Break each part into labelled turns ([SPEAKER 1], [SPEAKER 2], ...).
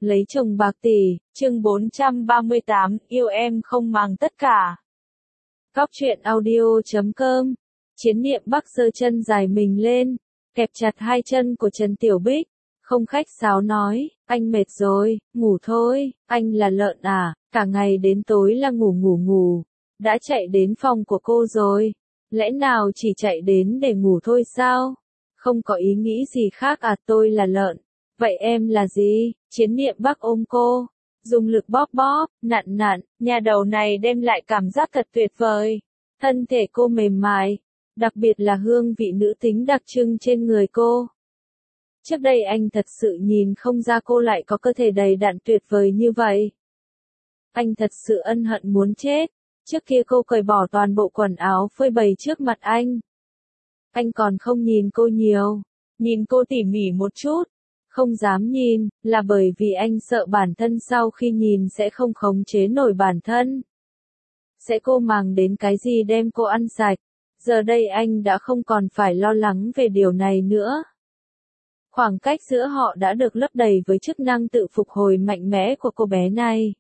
[SPEAKER 1] Lấy chồng bạc tỷ, chương 438, yêu em không màng tất cả. Góc truyện audio.com. Chiến niệm Bắc giơ chân dài mình lên, kẹp chặt hai chân của Trần Tiểu Bích, không khách sáo nói, anh mệt rồi, ngủ thôi, anh là lợn à, cả ngày đến tối là ngủ, đã chạy đến phòng của cô rồi, lẽ nào chỉ chạy đến để ngủ thôi sao? Không có ý nghĩ gì khác à, tôi là lợn. Vậy em là gì? Chiến niệm Bắc ôm cô, dùng lực bóp, nặn, nhà đầu này đem lại cảm giác thật tuyệt vời. Thân thể cô mềm mại, đặc biệt là hương vị nữ tính đặc trưng trên người cô. Trước đây anh thật sự nhìn không ra cô lại có cơ thể đầy đặn tuyệt vời như vậy. Anh thật sự ân hận muốn chết. Trước kia cô cởi bỏ toàn bộ quần áo phơi bày trước mặt anh. Anh còn không nhìn cô nhiều, nhìn cô tỉ mỉ một chút. Không dám nhìn, là bởi vì anh sợ bản thân sau khi nhìn sẽ không khống chế nổi bản thân. Sẽ cô màng đến cái gì đem cô ăn sạch. Giờ đây anh đã không còn phải lo lắng về điều này nữa. Khoảng cách giữa họ đã được lấp đầy với chức năng tự phục hồi mạnh mẽ của cô bé này.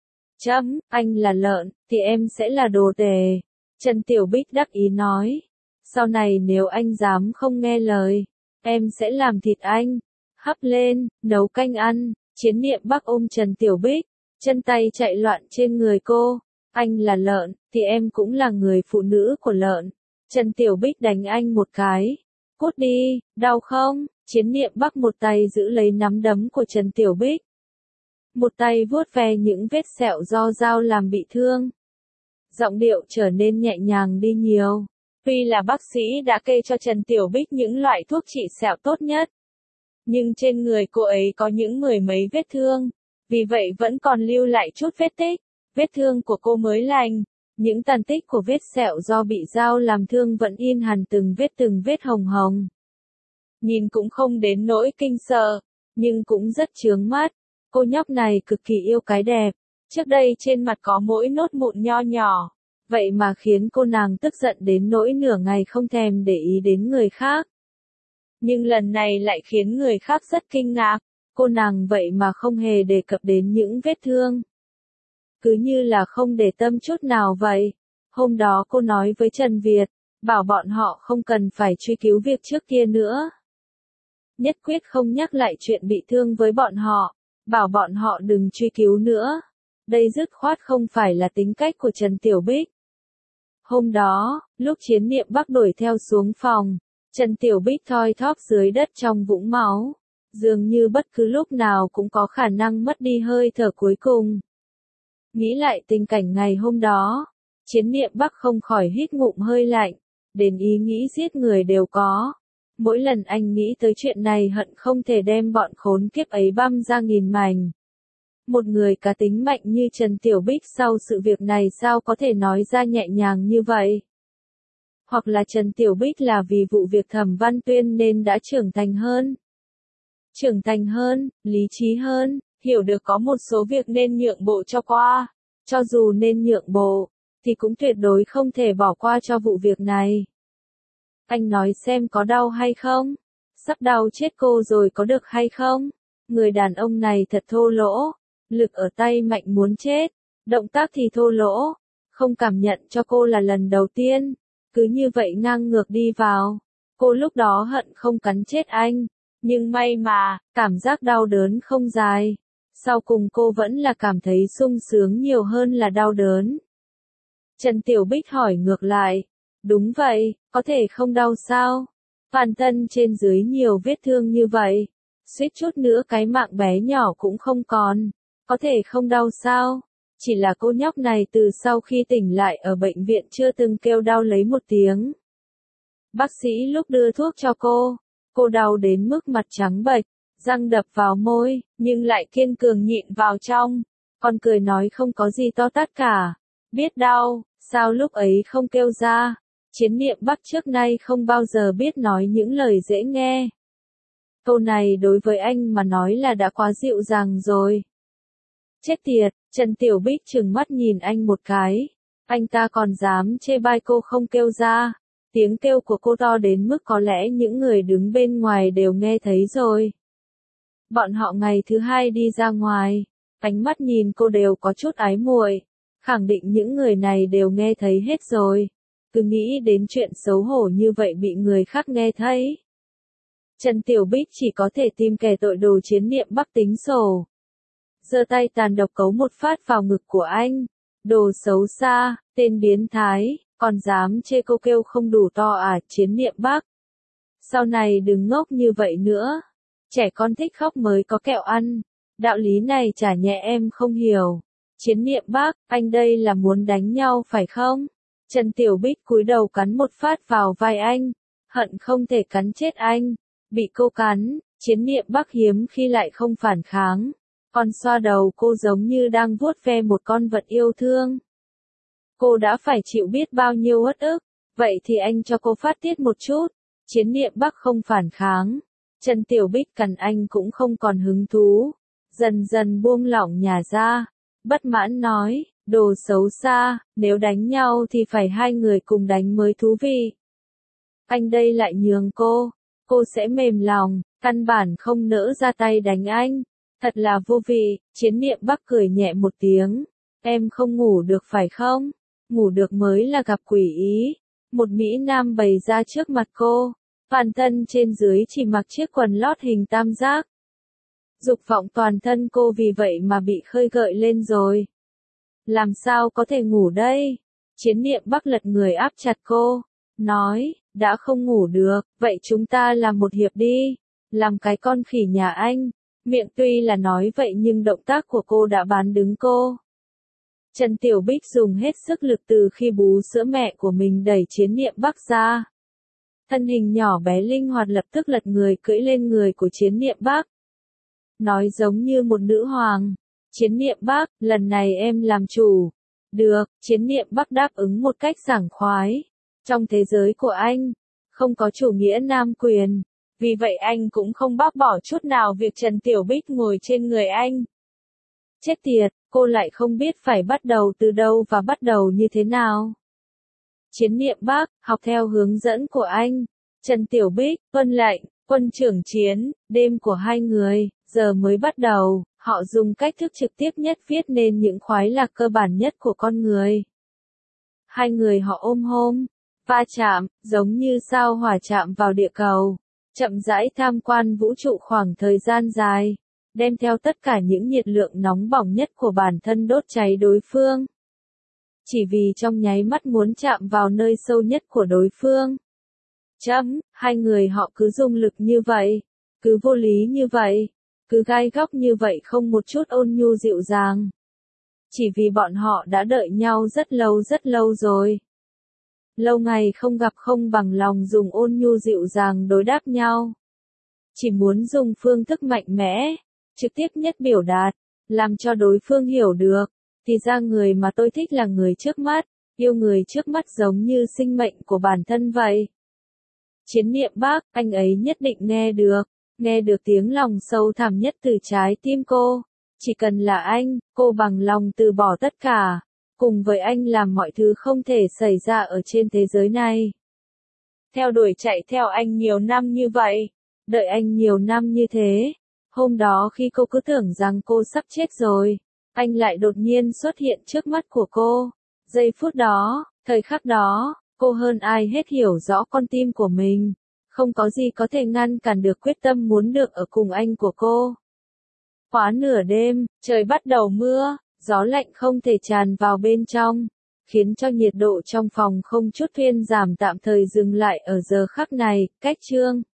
[SPEAKER 1] Anh là lợn, thì em sẽ là đồ tể. Trần Tiểu Bích đắc ý nói. Sau này nếu anh dám không nghe lời, em sẽ làm thịt anh. Hấp lên, nấu canh ăn. Chiến niệm Bắc ôm Trần Tiểu Bích, chân tay chạy loạn trên người cô. Anh là lợn, thì em cũng là người phụ nữ của lợn. Trần Tiểu Bích đánh anh một cái. Cút đi, đau không? Chiến niệm Bắc một tay giữ lấy nắm đấm của Trần Tiểu Bích. Một tay vuốt ve những vết sẹo do dao làm bị thương. Giọng điệu trở nên nhẹ nhàng đi nhiều. Tuy là bác sĩ đã kê cho Trần Tiểu Bích những loại thuốc trị sẹo tốt nhất, nhưng trên người cô ấy có những mười mấy vết thương, vì vậy vẫn còn lưu lại chút vết tích. Vết thương của cô mới lành, những tàn tích của vết sẹo do bị dao làm thương vẫn in hằn từng vết hồng hồng. Nhìn cũng không đến nỗi kinh sợ, nhưng cũng rất chướng mắt. Cô nhóc này cực kỳ yêu cái đẹp, trước đây trên mặt có mỗi nốt mụn nho nhỏ, vậy mà khiến cô nàng tức giận đến nỗi nửa ngày không thèm để ý đến người khác. Nhưng lần này lại khiến người khác rất kinh ngạc, cô nàng vậy mà không hề đề cập đến những vết thương. Cứ như là không để tâm chút nào vậy. Hôm đó cô nói với Trần Việt, bảo bọn họ không cần phải truy cứu việc trước kia nữa. Nhất quyết không nhắc lại chuyện bị thương với bọn họ, bảo bọn họ đừng truy cứu nữa. Đây dứt khoát không phải là tính cách của Trần Tiểu Bích. Hôm đó, lúc Chiến niệm Bắc đuổi theo xuống phòng, Trần Tiểu Bích thoi thóp dưới đất trong vũng máu, dường như bất cứ lúc nào cũng có khả năng mất đi hơi thở cuối cùng. Nghĩ lại tình cảnh ngày hôm đó, Chiến niệm Bắc không khỏi hít ngụm hơi lạnh, đến ý nghĩ giết người đều có. Mỗi lần anh nghĩ tới chuyện này hận không thể đem bọn khốn kiếp ấy băm ra nghìn mảnh. Một người cá tính mạnh như Trần Tiểu Bích sau sự việc này sao có thể nói ra nhẹ nhàng như vậy? Hoặc là Trần Tiểu Bích là vì vụ việc Thẩm Văn Tuyên nên đã trưởng thành hơn. Trưởng thành hơn, lý trí hơn, hiểu được có một số việc nên nhượng bộ cho qua. Cho dù nên nhượng bộ, thì cũng tuyệt đối không thể bỏ qua cho vụ việc này. Anh nói xem có đau hay không? Sắp đau chết cô rồi có được hay không? Người đàn ông này thật thô lỗ, lực ở tay mạnh muốn chết, động tác thì thô lỗ, không cảm nhận cho cô là lần đầu tiên, cứ như vậy ngang ngược đi vào. Cô lúc đó hận không cắn chết anh, nhưng may mà, cảm giác đau đớn không dài. Sau cùng cô vẫn là cảm thấy sung sướng nhiều hơn là đau đớn. Trần Tiểu Bích hỏi ngược lại. Đúng vậy, có thể không đau sao? Toàn thân trên dưới nhiều vết thương như vậy, suýt chút nữa cái mạng bé nhỏ cũng không còn. Có thể không đau sao? Chỉ là cô nhóc này từ sau khi tỉnh lại ở bệnh viện chưa từng kêu đau lấy một tiếng. Bác sĩ lúc đưa thuốc cho cô đau đến mức mặt trắng bệch, răng đập vào môi, nhưng lại kiên cường nhịn vào trong, còn cười nói không có gì to tát cả. Biết đau, sao lúc ấy không kêu ra? Chiến niệm Bắc trước nay không bao giờ biết nói những lời dễ nghe. Câu này đối với anh mà nói là đã quá dịu dàng rồi. Chết tiệt, Trần Tiểu Bích trừng mắt nhìn anh một cái. Anh ta còn dám chê bai cô không kêu ra. Tiếng kêu của cô to đến mức có lẽ những người đứng bên ngoài đều nghe thấy rồi. Bọn họ ngày thứ hai đi ra ngoài, ánh mắt nhìn cô đều có chút ái muội, khẳng định những người này đều nghe thấy hết rồi. Cứ nghĩ đến chuyện xấu hổ như vậy bị người khác nghe thấy. Trần Tiểu Bích chỉ có thể tìm kẻ tội đồ Chiến Niệm Bắc tính sổ. Giơ tay tàn độc cấu một phát vào ngực của anh. Đồ xấu xa, tên biến thái, còn dám chê cô kêu không đủ to à, Chiến Niệm Bắc. Sau này đừng ngốc như vậy nữa. Trẻ con thích khóc mới có kẹo ăn. Đạo lý này chả nhẹ em không hiểu. Chiến Niệm Bắc, anh đây là muốn đánh nhau phải không? Trần Tiểu Bích cúi đầu cắn một phát vào vai anh. Hận không thể cắn chết anh. Bị cô cắn, Chiến Niệm Bắc hiếm khi lại không phản kháng. Còn xoa đầu cô giống như đang vuốt ve một con vật yêu thương. Cô đã phải chịu biết bao nhiêu uất ức. Vậy thì anh cho cô phát tiết một chút. Chiến Niệm Bắc không phản kháng. Trần Tiểu Bích cắn anh cũng không còn hứng thú. Dần dần buông lỏng nhà ra. Bất mãn nói, đồ xấu xa, nếu đánh nhau thì phải hai người cùng đánh mới thú vị. Anh đây lại nhường cô sẽ mềm lòng, căn bản không nỡ ra tay đánh anh. Thật là vô vị. Chiến Niệm Bắc cười nhẹ một tiếng. Em không ngủ được phải không? Ngủ được mới là gặp quỷ ý. Một mỹ nam bày ra trước mặt cô. Toàn thân trên dưới chỉ mặc chiếc quần lót hình tam giác. Dục vọng toàn thân cô vì vậy mà bị khơi gợi lên rồi. Làm sao có thể ngủ đây? Chiến Niệm Bắc lật người áp chặt cô. Nói, đã không ngủ được, vậy chúng ta làm một hiệp đi. Làm cái con khỉ nhà anh. Miệng tuy là nói vậy nhưng động tác của cô đã bán đứng cô. Trần Tiểu Bích dùng hết sức lực từ khi bú sữa mẹ của mình đẩy Chiến Niệm Bắc ra. Thân hình nhỏ bé linh hoạt lập tức lật người cưỡi lên người của Chiến Niệm Bắc. Nói giống như một nữ hoàng. Chiến Niệm Bắc, lần này em làm chủ. Được, Chiến Niệm Bắc đáp ứng một cách sảng khoái. Trong thế giới của anh, không có chủ nghĩa nam quyền. Vì vậy anh cũng không bác bỏ chút nào việc Trần Tiểu Bích ngồi trên người anh. Chết tiệt, cô lại không biết phải bắt đầu từ đâu và bắt đầu như thế nào. Chiến Niệm Bắc, học theo hướng dẫn của anh. Trần Tiểu Bích, tuân lệnh, quân trưởng Chiến, đêm của hai người, giờ mới bắt đầu. Họ dùng cách thức trực tiếp nhất viết nên những khoái lạc cơ bản nhất của con người. Hai người họ ôm hôn, va chạm, giống như sao hỏa chạm vào địa cầu. Chậm rãi tham quan vũ trụ khoảng thời gian dài, đem theo tất cả những nhiệt lượng nóng bỏng nhất của bản thân đốt cháy đối phương. Chỉ vì trong nháy mắt muốn chạm vào nơi sâu nhất của đối phương. Hai người họ cứ dùng lực như vậy, cứ vô lý như vậy, cứ gai góc như vậy không một chút ôn nhu dịu dàng. Chỉ vì bọn họ đã đợi nhau rất lâu rồi. Lâu ngày không gặp không bằng lòng dùng ôn nhu dịu dàng đối đáp nhau. Chỉ muốn dùng phương thức mạnh mẽ, trực tiếp nhất biểu đạt, làm cho đối phương hiểu được. Thì ra người mà tôi thích là người trước mắt, yêu người trước mắt giống như sinh mệnh của bản thân vậy. Chiến Niệm Bắc, anh ấy nhất định nghe được tiếng lòng sâu thẳm nhất từ trái tim cô. Chỉ cần là anh, cô bằng lòng từ bỏ tất cả. Cùng với anh làm mọi thứ không thể xảy ra ở trên thế giới này. Theo đuổi chạy theo anh nhiều năm như vậy, đợi anh nhiều năm như thế. Hôm đó khi cô cứ tưởng rằng cô sắp chết rồi, anh lại đột nhiên xuất hiện trước mắt của cô. Giây phút đó, thời khắc đó, cô hơn ai hết hiểu rõ con tim của mình. Không có gì có thể ngăn cản được quyết tâm muốn được ở cùng anh của cô. Quá nửa đêm, trời bắt đầu mưa. Gió lạnh không thể tràn vào bên trong, khiến cho nhiệt độ trong phòng không chút thuyên giảm tạm thời dừng lại ở giờ khắc này. Cách chương